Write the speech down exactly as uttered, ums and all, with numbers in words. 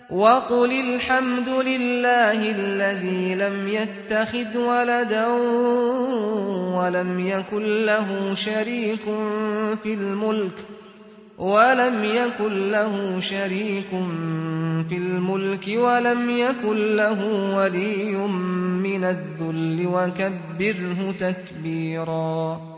وقل الحمد لله الذي لم يتخذ ولدا ولم يكن له شريك في الملك ولم يكن له شريك في الملك ولم يكن له ولي من الذل وكبره تكبيرا.